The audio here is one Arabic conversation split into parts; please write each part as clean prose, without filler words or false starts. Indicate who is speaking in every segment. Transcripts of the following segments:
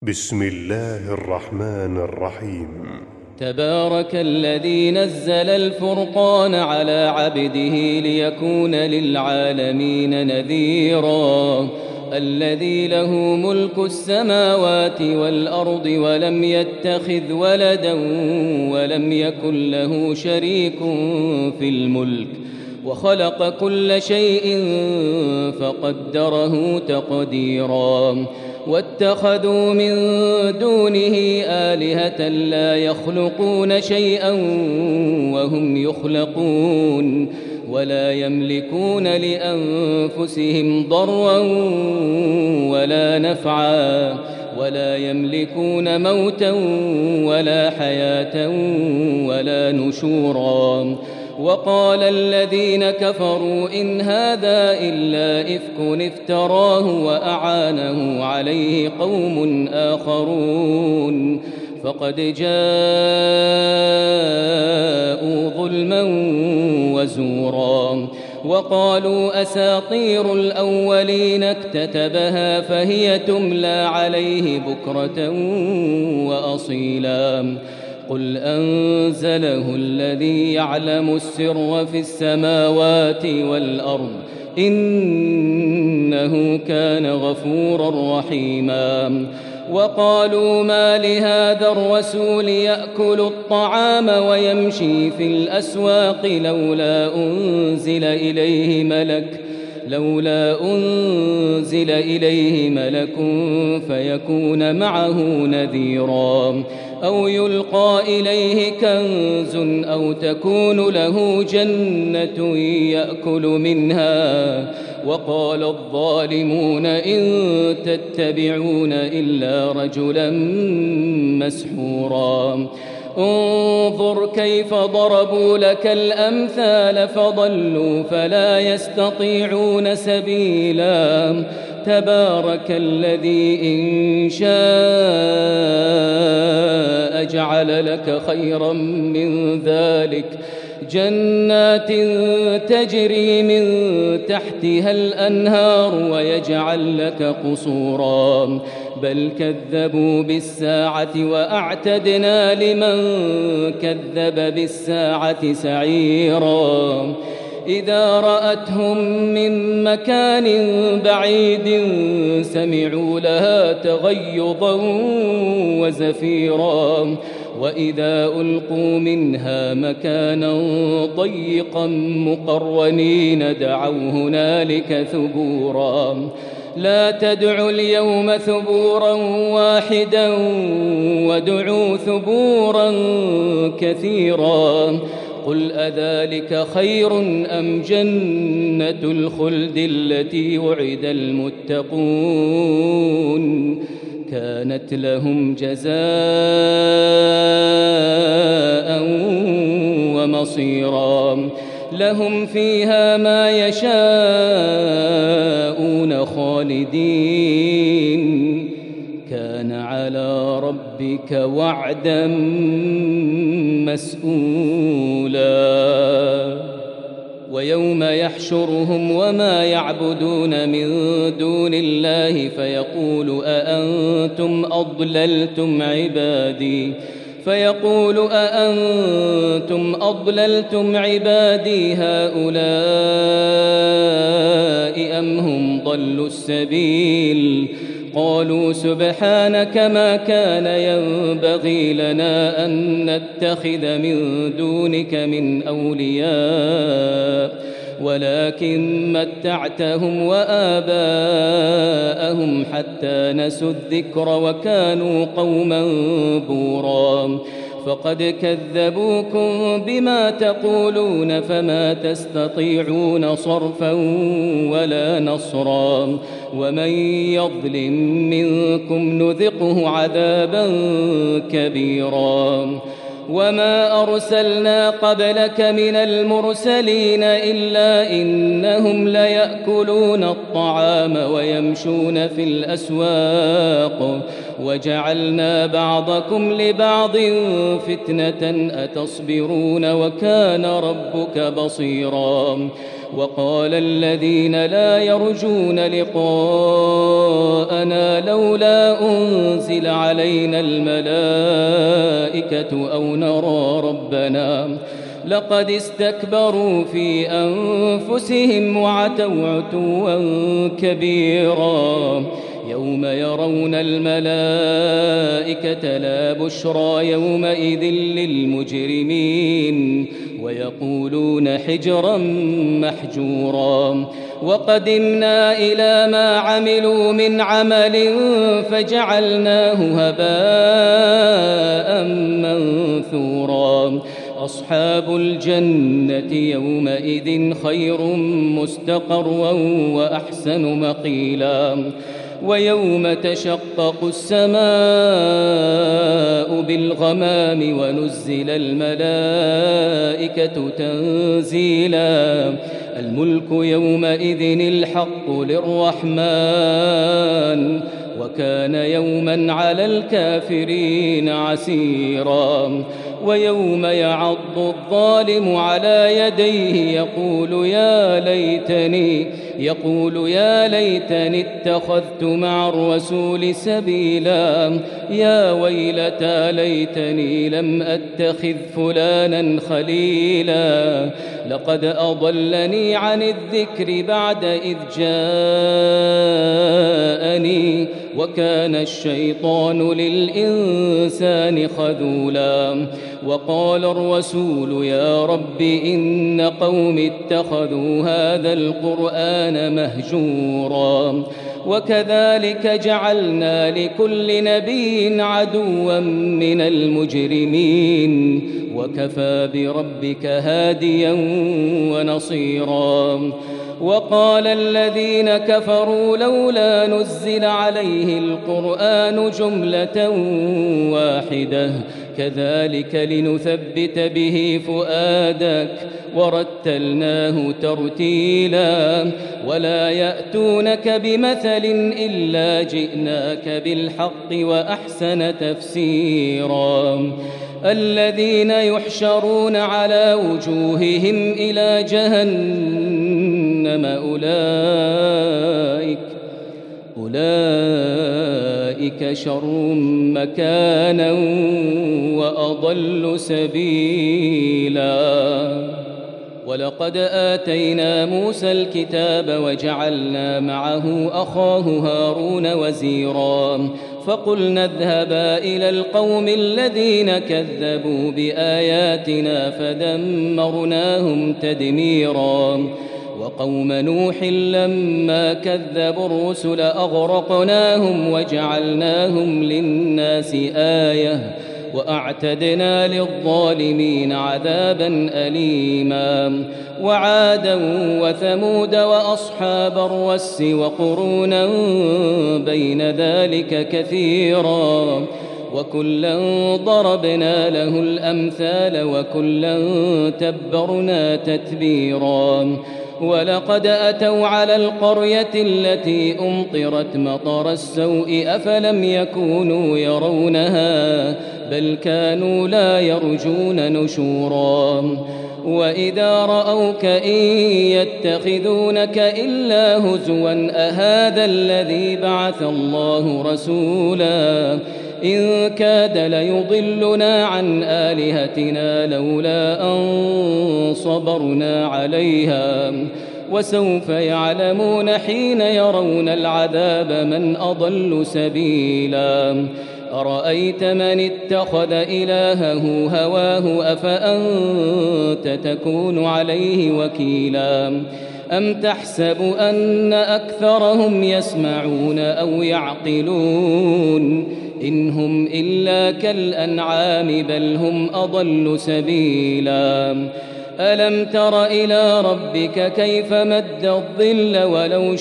Speaker 1: بسم الله الرحمن الرحيم.
Speaker 2: تبارك الذي نزل الفرقان على عبده ليكون للعالمين نذيرا. الذي له ملك السماوات والأرض ولم يتخذ ولدا ولم يكن له شريك في الملك وخلق كل شيء فقدره تقديرا. واتخذوا من دونه آلهة لا يخلقون شيئا وهم يخلقون ولا يملكون لأنفسهم ضرا ولا نفعا ولا يملكون موتا ولا حياة ولا نشورا. وقال الذين كفروا إن هذا إلا إفك افتراه وأعانه عليه قوم آخرون فقد جاءوا ظلما وزورا. وقالوا أساطير الأولين اكتتبها فهي تملى عليه بكرة وأصيلا. قل أنزله الذي يعلم السر في السماوات والأرض إنه كان غفورا رحيما. وقالوا ما لهذا الرسول يأكل الطعام ويمشي في الأسواق لولا أنزل إليه ملك فيكون معه نذيرا أو يلقى إليه كنز أو تكون له جنة يأكل منها. وقال الظالمون إن تتبعون إلا رجلا مسحورا. انظر كيف ضربوا لك الأمثال فضلوا فلا يستطيعون سبيلا. تبارك الذي إن شاء جعل لك خيرا من ذلك جنات تجري من تحتها الأنهار ويجعل لك قصورا بل كذبوا بالساعة وأعتدنا لمن كذب بالساعة سعيرا. إذا رأتهم من مكان بعيد سمعوا لها تغيظا وزفيرا وإذا ألقوا منها مكانا ضيقا مقرنين دعوا هنالك ثبورا. لا تدعوا اليوم ثبورا واحدا وادعوا ثبورا كثيرا. قل أذلك خير أم جنة الخلد التي وعد المتقون كانت لهم جزاء ومصيرا. لهم فيها ما يشاءون خالدين كان على ربك وعدا مسئولا. ويوم يحشرهم وما يعبدون من دون الله فيقول أأنتم أضللتم عبادي هؤلاء أم هم ضلوا السبيل. قالوا سبحانك ما كان ينبغي لنا أن نتخذ من دونك من أولياء ولكن متعتهم وآباءهم حتى نسوا الذكر وكانوا قوما بورا. فقد كذبوكم بما تقولون فما تستطيعون صرفا ولا نصرا. ومن يظلم منكم نذقه عذابا كبيرا. وما أرسلنا قبلك من المرسلين إلا إنهم ليأكلون الطعام ويمشون في الأسواق وجعلنا بعضكم لبعض فتنة أتصبرون وكان ربك بصيرا وقال الذين لا يرجون لقاءنا لولا أنزل علينا الملائكة أو نرى ربنا لقد استكبروا في أنفسهم وعتوا عتوا كبيرا يوم يرون الملائكة لا بشرى يومئذ للمجرمين ويقولون حجرا محجورا وقدمنا إلى ما عملوا من عمل فجعلناه هباء منثورا أصحاب الجنة يومئذ خير مستقرا وأحسن مقيلا ويوم تشقق السماء بالغمام ونزل الملائكة تنزيلا الملك يومئذ الحق للرحمن وكان يوما على الكافرين عسيرا ويوم يعض الظالم على يديه يقول يا ليتني اتخذت مع الرسول سبيلا يا ويلتى ليتني لم أتخذ فلانا خليلا لقد أضلني عن الذكر بعد إذ جاءني وكان الشيطان للإنسان خذولا وقال الرسول يا رب إن قوم اتخذوا هذا القرآن مهجورا وكذلك جعلنا لكل نبي عدوا من المجرمين وكفى بربك هاديا ونصيرا وقال الذين كفروا لولا نزل عليه القرآن جملة واحدة كذلك لنثبت به فؤادك ورتلناه ترتيلا ولا يأتونك بمثل إلا جئناك بالحق وأحسن تفسيرا الذين يحشرون على وجوههم إلى جهنم أولئك شر مكانا وأضل سبيلا ولقد آتينا موسى الكتاب وجعلنا معه أخاه هارون وزيرا فقلنا اذهبا إلى القوم الذين كذبوا بآياتنا فدمرناهم تدميرا وقوم نوح لما كذبوا الرسل أغرقناهم وجعلناهم للناس آية وأعتدنا للظالمين عذابا أليما وعادا وثمود وأصحاب الرس وقرونا بين ذلك كثيرا وكلا ضربنا له الأمثال وكلا تبرنا تتبيرا ولقد أتوا على القرية التي أمطرت مطر السوء أفلم يكونوا يرونها بل كانوا لا يرجون نشورا وإذا رأوك إن يتخذونك إلا هزوا أهذا الذي بعث الله رسولا إن كاد ليضلنا عن آلهتنا لولا أن صبرنا عليها وسوف يعلمون حين يرون العذاب من أضل سبيلا أرأيت من اتخذ إلهه هواه أفأنت تكون عليه وكيلا أم تحسب أن أكثرهم يسمعون أو يعقلون إن هم إلا كالأنعام بل هم أضل سبيلا ألم تر إلى ربك كيف مد الظل ولو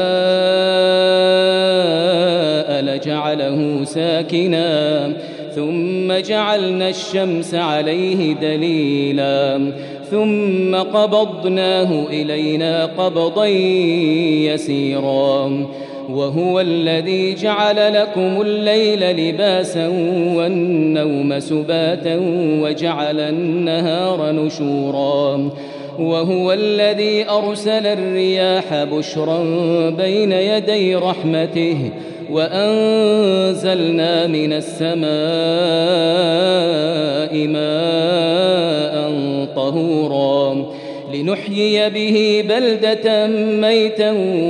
Speaker 2: شاء لجعله ساكنا ثم جعلنا الشمس عليه دليلا ثم قبضناه إلينا قبضا يسيرا وهو الذي جعل لكم الليل لباسا والنوم سباتا وجعل النهار نشورا وهو الذي أرسل الرياح بشرا بين يدي رحمته وأنزلنا من السماء ماء طهورا لنحيي به بلدة ميتا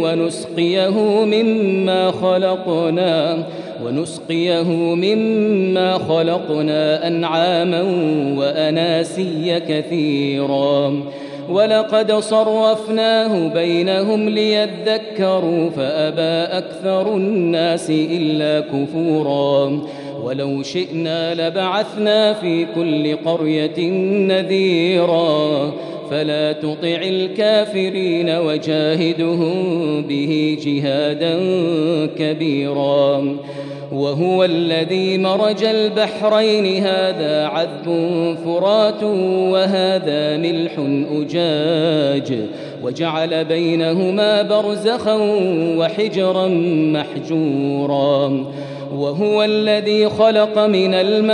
Speaker 2: ونسقيه مما خلقنا أنعاما وأناسيا كثيرا ولقد صرفناه بينهم ليذكروا فأبى أكثر الناس إلا كفورا ولو شئنا لبعثنا في كل قرية نذيرا فلا تطع الكافرين وجاهدهم به جهادا كبيرا وهو الذي مرج البحرين هذا عذب فرات وهذا ملح أجاج وجعل بينهما برزخا وحجرا محجورا وهو الذي خلق من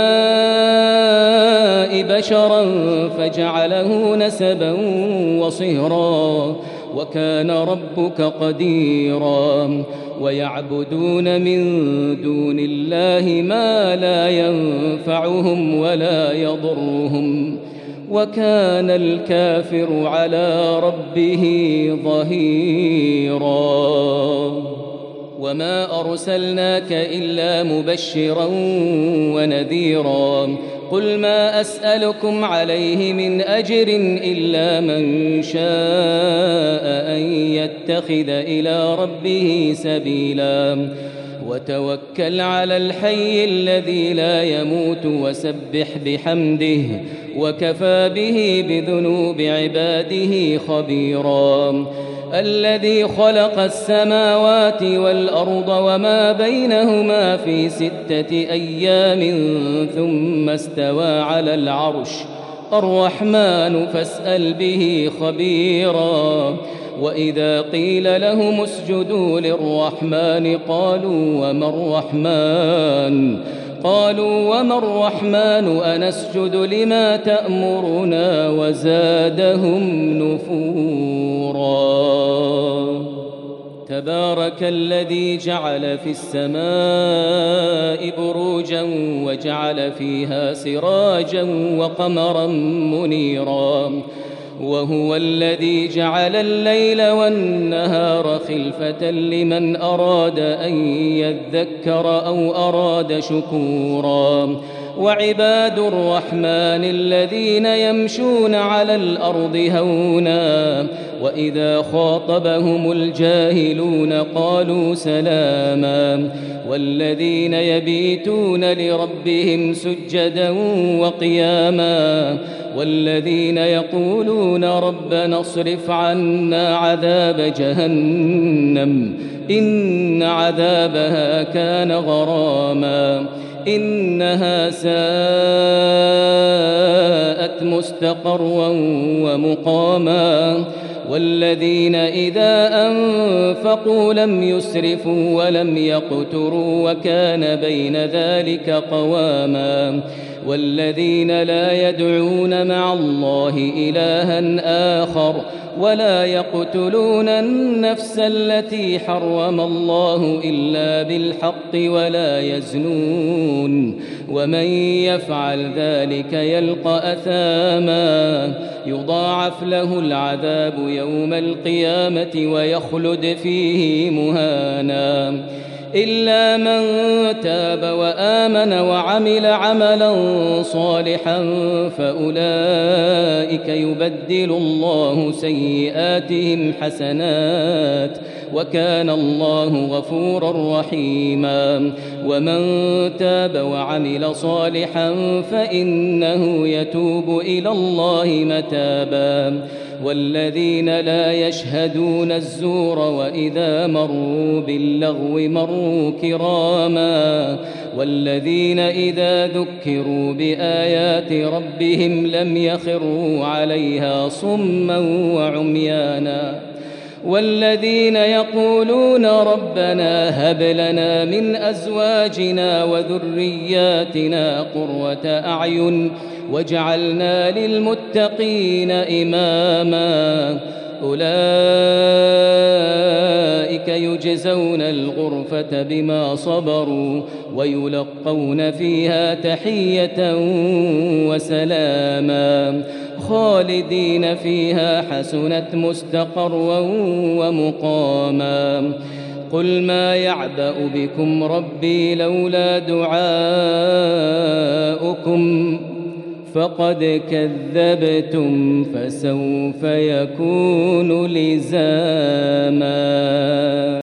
Speaker 2: الماء بشرا فجعله نسبا وصهرا وكان ربك قديرا ويعبدون من دون الله ما لا ينفعهم ولا يضرهم وكان الكافر على ربه ظهيرا وما أرسلناك إلا مبشرا ونذيرا قل ما أسألكم عليه من أجر إلا من شاء أن يتخذ إلى ربه سبيلا وتوكل على الحي الذي لا يموت وسبح بحمده وكفى به بذنوب عباده خبيرا الذي خلق السماوات والأرض وما بينهما في 6 أيام ثم استوى على العرش الرحمن فاسأل به خبيرا وإذا قيل لهم اسجدوا للرحمن قالوا وما الرحمن أنسجد لما تأمرنا وزادهم نفورا تبارك الذي جعل في السماء بروجا وجعل فيها سراجا وقمرا منيرا وهو الذي جعل الليل والنهار خلفة لمن أراد أن يذكر أو أراد شكورا وعباد الرحمن الذين يمشون على الأرض هونا وإذا خاطبهم الجاهلون قالوا سلاما والذين يبيتون لربهم سجدا وقياما والذين يقولون ربنا اصرف عنا عذاب جهنم إن عذابها كان غراما إنها ساءت مستقرا ومقاما والذين إذا أنفقوا لم يسرفوا ولم يقتروا وكان بين ذلك قواما والذين لا يدعون مع الله إلها آخر ولا يقتلون النفس التي حرم الله إلا بالحق ولا يزنون ومن يفعل ذلك يلقى أثاما يضاعف له العذاب يوم القيامة ويخلد فيه مهانا إلا من تاب وآمن وعمل عملا صالحا فأولئك يبدل الله سيئاتهم حسنات وكان الله غفورا رحيما ومن تاب وعمل صالحا فإنه يتوب إلى الله متابا والذين لا يشهدون الزور وإذا مروا باللغو مروا كراما والذين إذا ذكروا بآيات ربهم لم يخروا عليها صما وعميانا والذين يقولون ربنا هب لنا من أزواجنا وذرياتنا قرة أعين واجعلنا للمتقين إماما أولئك يجزون الغرفة بما صبروا ويلقون فيها تحية وسلاما خالدين فيها حسنت مستقرا ومقاما قل ما يعبأ بكم ربي لولا دعاؤكم فقد كذبتم فسوف يكون لزاما.